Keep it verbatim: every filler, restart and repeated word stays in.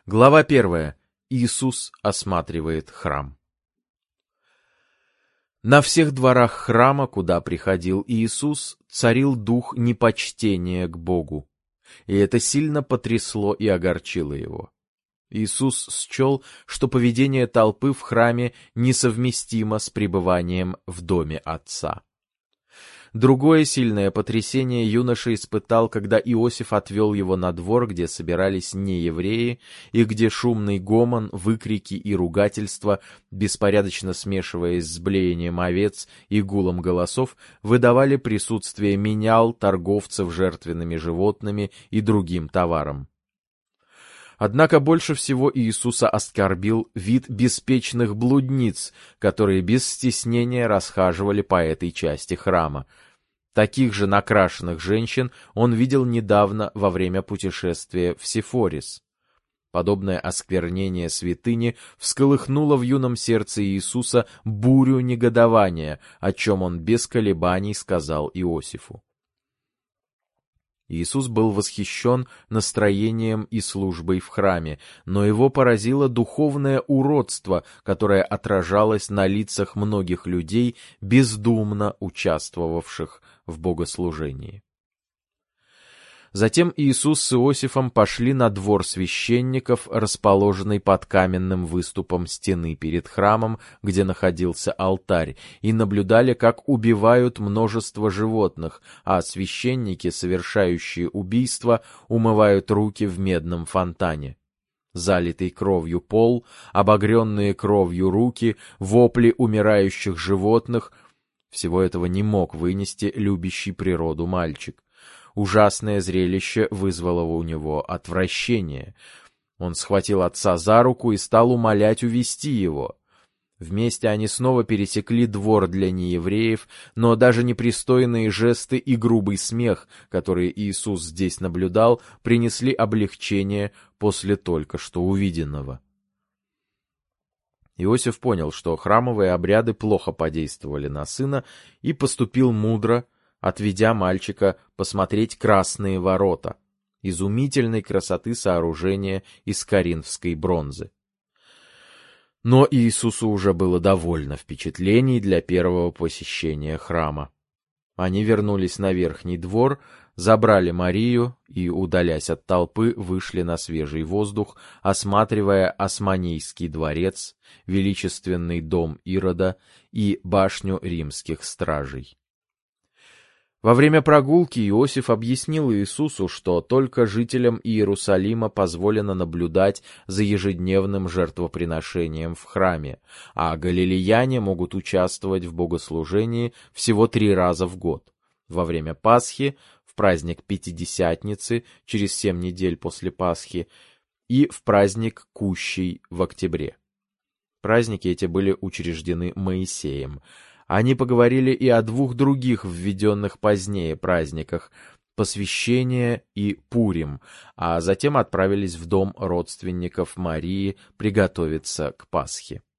Глава первая. Иисус осматривает храм. На всех дворах храма, куда приходил Иисус, царил дух непочтения к Богу, и это сильно потрясло и огорчило его. Иисус счел, что поведение толпы в храме несовместимо с пребыванием в доме Отца. Другое сильное потрясение юноша испытал, когда Иосиф отвел его на двор, где собирались неевреи, и где шумный гомон, выкрики и ругательства, беспорядочно смешиваясь с блеянием овец и гулом голосов, выдавали присутствие менял, торговцев жертвенными животными и другим товаром. Однако больше всего Иисуса оскорбил вид беспечных блудниц, которые без стеснения расхаживали по этой части храма. Таких же накрашенных женщин он видел недавно во время путешествия в Сефорис. Подобное осквернение святыни всколыхнуло в юном сердце Иисуса бурю негодования, о чем он без колебаний сказал Иосифу. Иисус был восхищен настроением и службой в храме, но его поразило духовное уродство, которое отражалось на лицах многих людей, бездумно участвовавших в богослужении. Затем Иисус с Иосифом пошли на двор священников, расположенный под каменным выступом стены перед храмом, где находился алтарь, и наблюдали, как убивают множество животных, а священники, совершающие убийство, умывают руки в медном фонтане. Залитый кровью пол, обогренные кровью руки, вопли умирающих животных — всего этого не мог вынести любящий природу мальчик. Ужасное зрелище вызвало у него отвращение. Он схватил отца за руку и стал умолять увести его. Вместе они снова пересекли двор для неевреев, но даже непристойные жесты и грубый смех, которые Иисус здесь наблюдал, принесли облегчение после только что увиденного. Иосиф понял, что храмовые обряды плохо подействовали на сына, и поступил мудро, отведя мальчика посмотреть красные ворота, изумительной красоты сооружения из коринфской бронзы. Но Иисусу уже было довольно впечатлений для первого посещения храма. Они вернулись на верхний двор, забрали Марию и, удалясь от толпы, вышли на свежий воздух, осматривая Османийский дворец, величественный дом Ирода и башню римских стражей. Во время прогулки Иосиф объяснил Иисусу, что только жителям Иерусалима позволено наблюдать за ежедневным жертвоприношением в храме, а галилеяне могут участвовать в богослужении всего три раза в год: во время Пасхи, в праздник Пятидесятницы через семь недель после Пасхи и в праздник Кущей в октябре. Праздники эти были учреждены Моисеем. Они поговорили и о двух других введенных позднее праздниках — Посвящение и Пурим, а затем отправились в дом родственников Марии приготовиться к Пасхе.